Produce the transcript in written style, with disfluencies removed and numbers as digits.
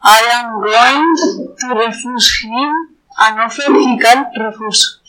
I am going to refuse him and offer he can refuse.